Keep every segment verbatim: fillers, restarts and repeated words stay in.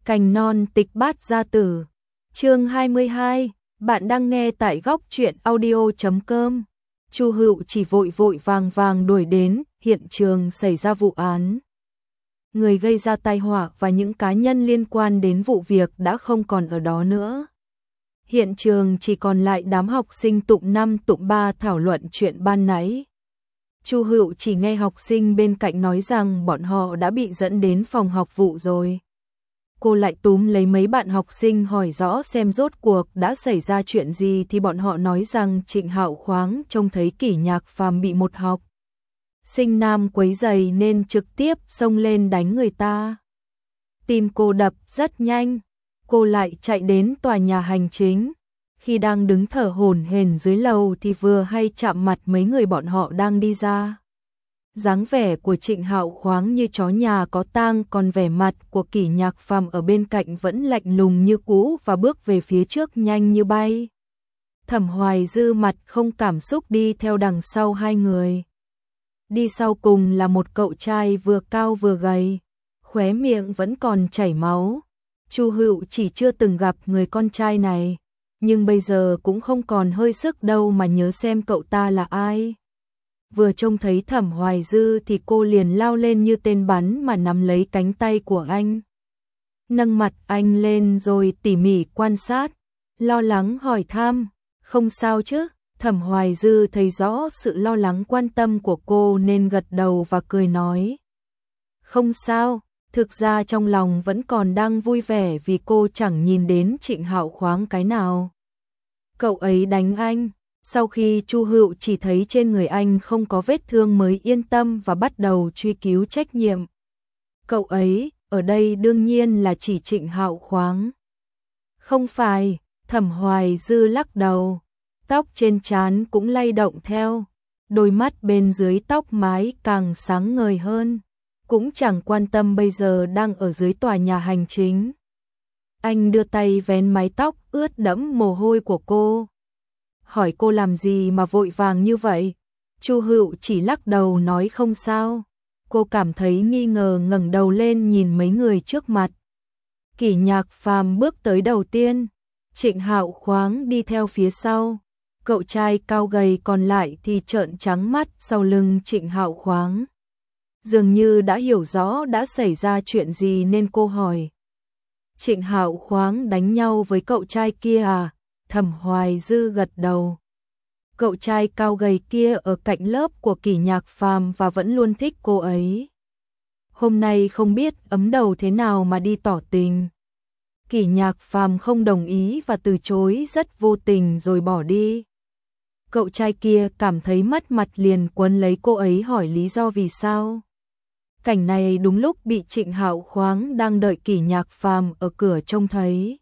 Cành non tịch bát gia tử. Chương hai mươi hai, bạn đang nghe tại góc truyện audio chấm com. Chu Hựu chỉ vội vội vàng vàng đuổi đến hiện trường xảy ra vụ án. Người gây ra tai họa và những cá nhân liên quan đến vụ việc đã không còn ở đó nữa. Hiện trường chỉ còn lại đám học sinh tụng năm tụng ba thảo luận chuyện ban nãy. Chu Hựu chỉ nghe học sinh bên cạnh nói rằng bọn họ đã bị dẫn đến phòng học vụ rồi. Cô lại túm lấy mấy bạn học sinh hỏi rõ xem rốt cuộc đã xảy ra chuyện gì thì bọn họ nói rằng Trịnh Hạo Khoáng trông thấy Kỷ Nhạc Phàm bị một học sinh nam quấy rầy nên trực tiếp xông lên đánh người ta. Tim cô đập rất nhanh, cô lại chạy đến tòa nhà hành chính. Khi đang đứng thở hổn hển dưới lầu thì vừa hay chạm mặt mấy người bọn họ đang đi ra. Dáng vẻ của Trịnh Hạo Khoáng như chó nhà có tang, còn vẻ mặt của Kỷ Nhạc Phàm ở bên cạnh vẫn lạnh lùng như cũ và bước về phía trước nhanh như bay. Thẩm Hoài Dư mặt không cảm xúc đi theo đằng sau hai người. Đi sau cùng là một cậu trai vừa cao vừa gầy, khóe miệng vẫn còn chảy máu. Chu Hựu chỉ chưa từng gặp người con trai này, nhưng bây giờ cũng không còn hơi sức đâu mà nhớ xem cậu ta là ai. Vừa trông thấy Thẩm Hoài Dư thì cô liền lao lên như tên bắn mà nắm lấy cánh tay của anh. Nâng mặt anh lên rồi tỉ mỉ quan sát, lo lắng hỏi thăm, không sao chứ? Thẩm Hoài Dư thấy rõ sự lo lắng quan tâm của cô nên gật đầu và cười nói. Không sao, thực ra trong lòng vẫn còn đang vui vẻ vì cô chẳng nhìn đến Trịnh Hạo Khoáng cái nào. Cậu ấy đánh anh. Sau khi Chu Hựu chỉ thấy trên người anh không có vết thương mới yên tâm và bắt đầu truy cứu trách nhiệm. Cậu ấy, ở đây đương nhiên là chỉ Trịnh Hạo Khoáng. Không phải, Thẩm Hoài Dư lắc đầu, tóc trên trán cũng lay động theo, đôi mắt bên dưới tóc mái càng sáng ngời hơn, cũng chẳng quan tâm bây giờ đang ở dưới tòa nhà hành chính. Anh đưa tay vén mái tóc ướt đẫm mồ hôi của cô. Hỏi cô làm gì mà vội vàng như vậy? Chu Hựu chỉ lắc đầu nói không sao. Cô cảm thấy nghi ngờ ngẩng đầu lên nhìn mấy người trước mặt. Kỷ Nhạc Phàm bước tới đầu tiên, Trịnh Hạo Khoáng đi theo phía sau. Cậu trai cao gầy còn lại thì trợn trắng mắt sau lưng Trịnh Hạo Khoáng. Dường như đã hiểu rõ đã xảy ra chuyện gì nên cô hỏi. Trịnh Hạo Khoáng đánh nhau với cậu trai kia à? Thẩm Hoài Dư gật đầu. Cậu trai cao gầy kia ở cạnh lớp của Kỷ Nhạc Phàm và vẫn luôn thích cô ấy. Hôm nay không biết ấm đầu thế nào mà đi tỏ tình. Kỷ Nhạc Phàm không đồng ý và từ chối rất vô tình rồi bỏ đi. Cậu trai kia cảm thấy mất mặt liền quấn lấy cô ấy hỏi lý do vì sao. Cảnh này đúng lúc bị Trịnh Hạo Khoáng đang đợi Kỷ Nhạc Phàm ở cửa trông thấy.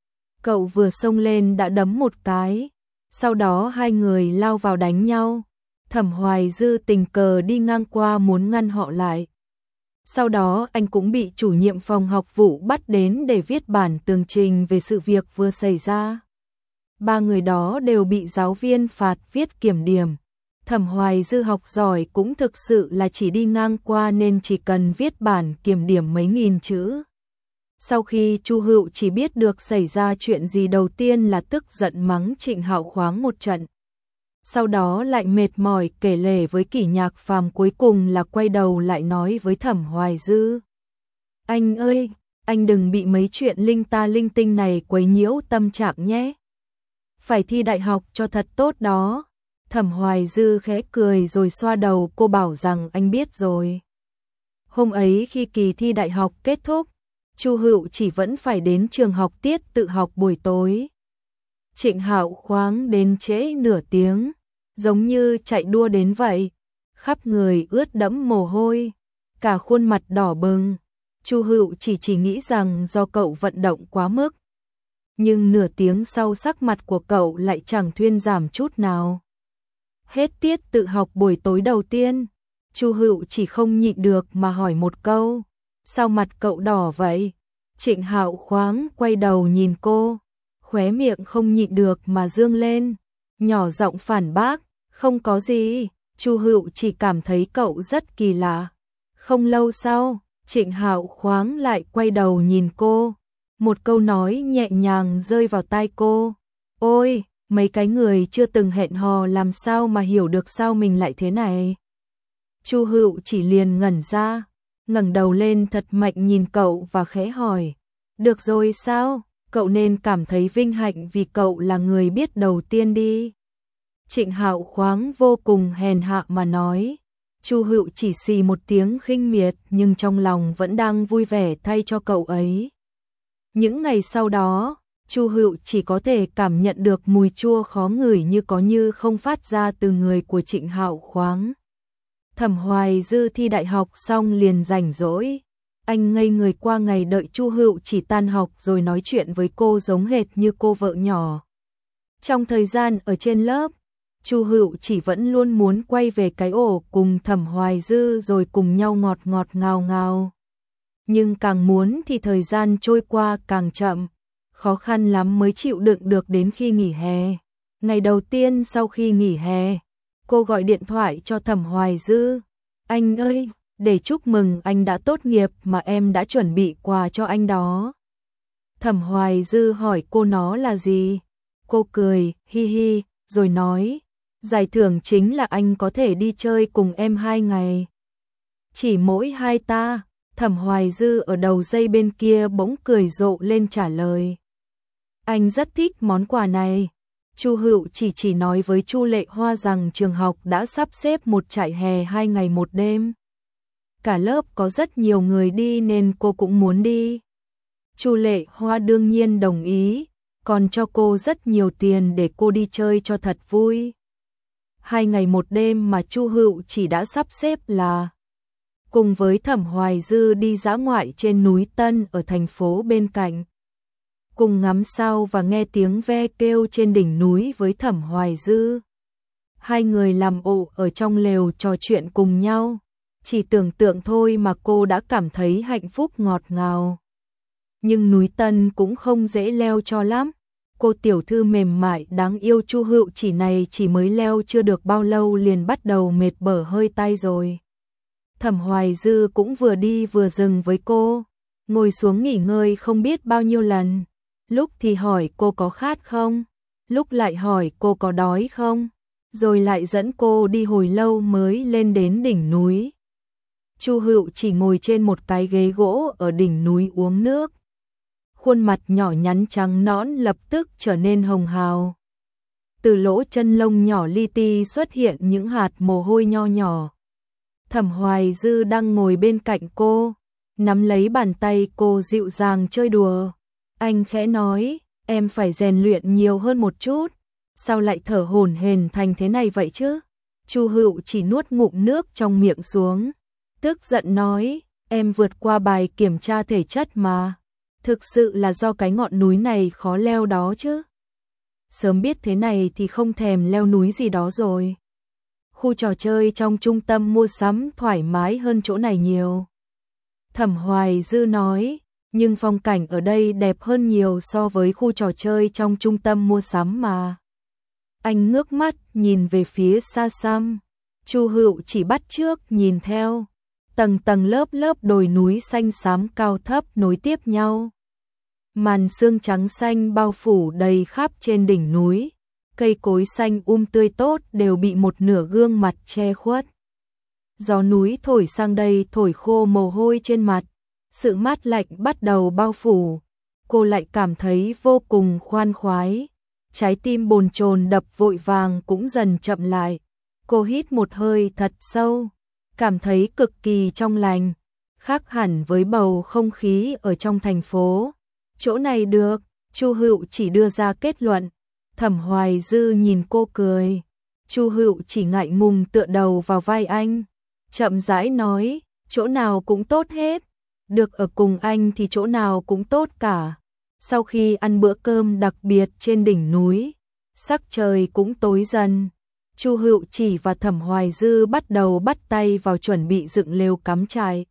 Cậu vừa xông lên đã đấm một cái, sau đó hai người lao vào đánh nhau. Thẩm Hoài Dư tình cờ đi ngang qua muốn ngăn họ lại. Sau đó anh cũng bị chủ nhiệm phòng học vụ bắt đến để viết bản tường trình về sự việc vừa xảy ra. Ba người đó đều bị giáo viên phạt viết kiểm điểm. Thẩm Hoài Dư học giỏi cũng thực sự là chỉ đi ngang qua nên chỉ cần viết bản kiểm điểm mấy nghìn chữ. Sau khi Chu Hựu chỉ biết được xảy ra chuyện gì đầu tiên là tức giận mắng Trịnh Hạo Khoáng một trận. Sau đó lại mệt mỏi kể lể với Kỷ Nhạc Phàm, cuối cùng là quay đầu lại nói với Thẩm Hoài Dư. Anh ơi, anh đừng bị mấy chuyện linh ta linh tinh này quấy nhiễu tâm trạng nhé. Phải thi đại học cho thật tốt đó. Thẩm Hoài Dư khẽ cười rồi xoa đầu cô bảo rằng anh biết rồi. Hôm ấy khi kỳ thi đại học kết thúc, Chu Hựu chỉ vẫn phải đến trường học tiết tự học buổi tối. Trịnh Hạo Khoáng đến trễ nửa tiếng, giống như chạy đua đến vậy, khắp người ướt đẫm mồ hôi, cả khuôn mặt đỏ bừng. Chu Hựu chỉ chỉ nghĩ rằng do cậu vận động quá mức. Nhưng nửa tiếng sau sắc mặt của cậu lại chẳng thuyên giảm chút nào. Hết tiết tự học buổi tối đầu tiên, Chu Hựu chỉ không nhịn được mà hỏi một câu. Sao mặt cậu đỏ vậy? Trịnh Hạo Khoáng quay đầu nhìn cô, khóe miệng không nhịn được mà dương lên, nhỏ giọng phản bác, không có gì. Chu Hựu chỉ cảm thấy cậu rất kỳ lạ. Không lâu sau, Trịnh Hạo Khoáng lại quay đầu nhìn cô, Một câu nói nhẹ nhàng rơi vào tai cô. Ôi, mấy cái người chưa từng hẹn hò làm sao mà hiểu được sao mình lại thế này. Chu Hựu chỉ liền ngẩn ra, ngẩng đầu lên thật mạnh nhìn cậu và khẽ hỏi. Được rồi sao, cậu nên cảm thấy vinh hạnh vì cậu là người biết đầu tiên đi. Trịnh Hạo khoáng vô cùng hèn hạ mà nói. Chu Hựu chỉ xì một tiếng khinh miệt nhưng trong lòng vẫn đang vui vẻ thay cho cậu ấy. Những ngày sau đó, Chu Hựu chỉ có thể cảm nhận được mùi chua khó ngửi như có như không phát ra từ người của Trịnh Hạo khoáng. Thẩm Hoài Dư thi đại học xong liền rảnh rỗi. Anh ngây người qua ngày đợi Chu Hựu chỉ tan học rồi nói chuyện với cô giống hệt như cô vợ nhỏ. Trong thời gian ở trên lớp, Chu Hựu chỉ vẫn luôn muốn quay về cái ổ cùng Thẩm Hoài Dư rồi cùng nhau ngọt ngọt ngào ngào. Nhưng càng muốn thì thời gian trôi qua càng chậm, khó khăn lắm mới chịu đựng được đến khi nghỉ hè. Ngày đầu tiên sau khi nghỉ hè, cô gọi điện thoại cho Thẩm Hoài Dư. Anh ơi, để chúc mừng anh đã tốt nghiệp mà em đã chuẩn bị quà cho anh đó. Thẩm Hoài Dư hỏi cô nó là gì? Cô cười, hi hi, rồi nói, giải thưởng chính là anh có thể đi chơi cùng em hai ngày. Chỉ mỗi hai ta. Thẩm Hoài Dư ở đầu dây bên kia bỗng cười rộ lên trả lời. Anh rất thích món quà này. Chu Hựu chỉ chỉ nói với Chu Lệ Hoa rằng trường học đã sắp xếp một trại hè hai ngày một đêm. Cả lớp có rất nhiều người đi nên cô cũng muốn đi. Chu Lệ Hoa đương nhiên đồng ý, còn cho cô rất nhiều tiền để cô đi chơi cho thật vui. Hai ngày một đêm mà Chu Hựu chỉ đã sắp xếp là cùng với Thẩm Hoài Dư đi dã ngoại trên núi Tân ở thành phố bên cạnh. Cùng ngắm sao và nghe tiếng ve kêu trên đỉnh núi với Thẩm Hoài Dư. Hai người làm ổ ở trong lều trò chuyện cùng nhau. Chỉ tưởng tượng thôi mà cô đã cảm thấy hạnh phúc ngọt ngào. Nhưng núi Tân cũng không dễ leo cho lắm. Cô tiểu thư mềm mại đáng yêu Chu Hựu chỉ này chỉ mới leo chưa được bao lâu liền bắt đầu mệt bở hơi tay rồi. Thẩm Hoài Dư cũng vừa đi vừa dừng với cô, ngồi xuống nghỉ ngơi không biết bao nhiêu lần. Lúc thì hỏi cô có khát không, lúc lại hỏi cô có đói không, rồi lại dẫn cô đi hồi lâu mới lên đến đỉnh núi. Chu Hựu chỉ ngồi trên một cái ghế gỗ ở đỉnh núi uống nước. Khuôn mặt nhỏ nhắn trắng nõn lập tức trở nên hồng hào. Từ lỗ chân lông nhỏ li ti xuất hiện những hạt mồ hôi nho nhỏ. Thẩm Hoài Dư đang ngồi bên cạnh cô, nắm lấy bàn tay cô dịu dàng chơi đùa. Anh khẽ nói, em phải rèn luyện nhiều hơn một chút, sao lại thở hổn hển thành thế này vậy chứ? Chu Hựu chỉ nuốt ngụm nước trong miệng xuống, tức giận nói, em vượt qua bài kiểm tra thể chất mà, thực sự là do cái ngọn núi này khó leo đó chứ. Sớm biết thế này thì không thèm leo núi gì đó rồi. Khu trò chơi trong trung tâm mua sắm thoải mái hơn chỗ này nhiều. Thẩm Hoài Dư nói, nhưng phong cảnh ở đây đẹp hơn nhiều so với khu trò chơi trong trung tâm mua sắm mà. Anh ngước mắt nhìn về phía xa xăm. Chu Hựu chỉ bắt chước nhìn theo. Tầng tầng lớp lớp đồi núi xanh xám cao thấp nối tiếp nhau. Màn sương trắng xanh bao phủ đầy khắp trên đỉnh núi. Cây cối xanh um tươi tốt đều bị một nửa gương mặt che khuất. Gió núi thổi sang đây thổi khô mồ hôi trên mặt. Sự mát lạnh bắt đầu bao phủ. Cô lại cảm thấy vô cùng khoan khoái. Trái tim bồn chồn đập vội vàng cũng dần chậm lại. Cô hít một hơi thật sâu, cảm thấy cực kỳ trong lành, khác hẳn với bầu không khí ở trong thành phố. Chỗ này được, Chu Hựu chỉ đưa ra kết luận. Thẩm Hoài Dư nhìn cô cười. Chu Hựu chỉ ngại ngùng tựa đầu vào vai anh, chậm rãi nói, chỗ nào cũng tốt hết. Được ở cùng anh thì chỗ nào cũng tốt cả. Sau khi ăn bữa cơm đặc biệt trên đỉnh núi, sắc trời cũng tối dần. Chu Hựu chỉ và Thẩm Hoài Dư bắt đầu bắt tay vào chuẩn bị dựng lều cắm trại.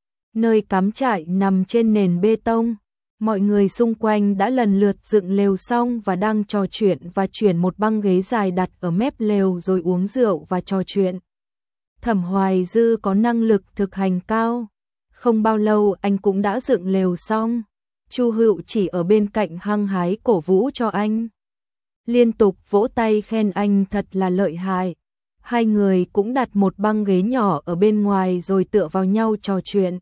Nơi cắm trại nằm trên nền bê tông. Mọi người xung quanh đã lần lượt dựng lều xong và đang trò chuyện và chuyển một băng ghế dài đặt ở mép lều rồi uống rượu và trò chuyện. Thẩm Hoài Dư có năng lực thực hành cao. Không bao lâu anh cũng đã dựng lều xong. Chu Hựu chỉ ở bên cạnh hăng hái cổ vũ cho anh. Liên tục vỗ tay khen anh thật là lợi hại. Hai người cũng đặt một băng ghế nhỏ ở bên ngoài rồi tựa vào nhau trò chuyện.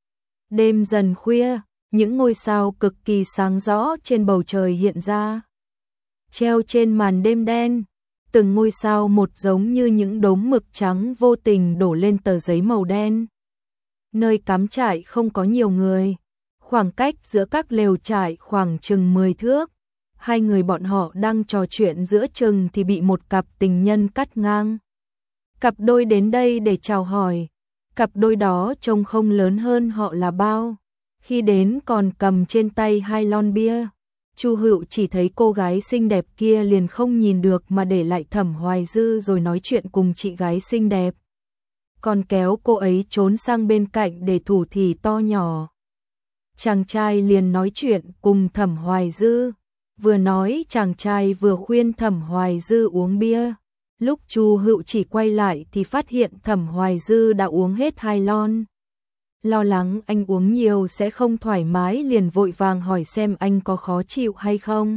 Đêm dần khuya, những ngôi sao cực kỳ sáng rõ trên bầu trời hiện ra. Treo trên màn đêm đen, từng ngôi sao một giống như những đốm mực trắng vô tình đổ lên tờ giấy màu đen. Nơi cắm trại không có nhiều người, khoảng cách giữa các lều trại khoảng chừng mười thước. Hai người bọn họ đang trò chuyện giữa chừng thì bị một cặp tình nhân cắt ngang. Cặp đôi đến đây để chào hỏi. Cặp đôi đó trông không lớn hơn họ là bao. Khi đến còn cầm trên tay hai lon bia. Chu Hựu chỉ thấy cô gái xinh đẹp kia liền không nhìn được mà để lại Thẩm Hoài Dư rồi nói chuyện cùng chị gái xinh đẹp. Còn kéo cô ấy trốn sang bên cạnh để thủ thỉ to nhỏ. Chàng trai liền nói chuyện cùng Thẩm Hoài Dư. Vừa nói chàng trai vừa khuyên Thẩm Hoài Dư uống bia. Lúc Chu Hựu chỉ quay lại thì phát hiện Thẩm Hoài Dư đã uống hết hai lon. Lo lắng anh uống nhiều sẽ không thoải mái liền vội vàng hỏi xem anh có khó chịu hay không.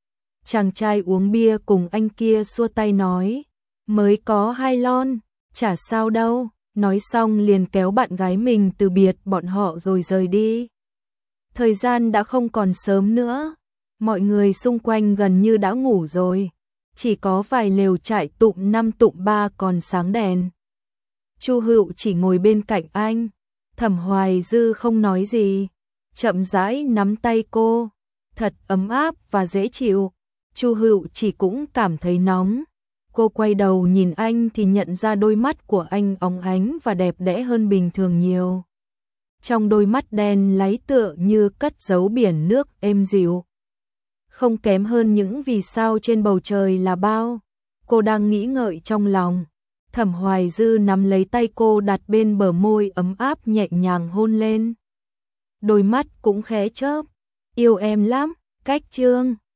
Chàng trai uống bia cùng anh kia xua tay nói, mới có hai lon, chả sao đâu, nói xong liền kéo bạn gái mình từ biệt bọn họ rồi rời đi. Thời gian đã không còn sớm nữa, mọi người xung quanh gần như đã ngủ rồi, chỉ có vài lều trại tụm năm tụm ba còn sáng đèn. Chu Hựu chỉ ngồi bên cạnh anh. Thẩm Hoài Dư không nói gì, chậm rãi nắm tay cô, thật ấm áp và dễ chịu. Chu Hựu chỉ cũng cảm thấy nóng. Cô quay đầu nhìn anh thì nhận ra đôi mắt của anh óng ánh và đẹp đẽ hơn bình thường nhiều. Trong đôi mắt đen láy tựa như cất giấu biển nước êm dịu. Không kém hơn những vì sao trên bầu trời là bao. Cô đang nghĩ ngợi trong lòng. Thẩm Hoài Dư nắm lấy tay cô đặt bên bờ môi ấm áp nhẹ nhàng hôn lên. Đôi mắt cũng khẽ chớp. Yêu em lắm, cách chương.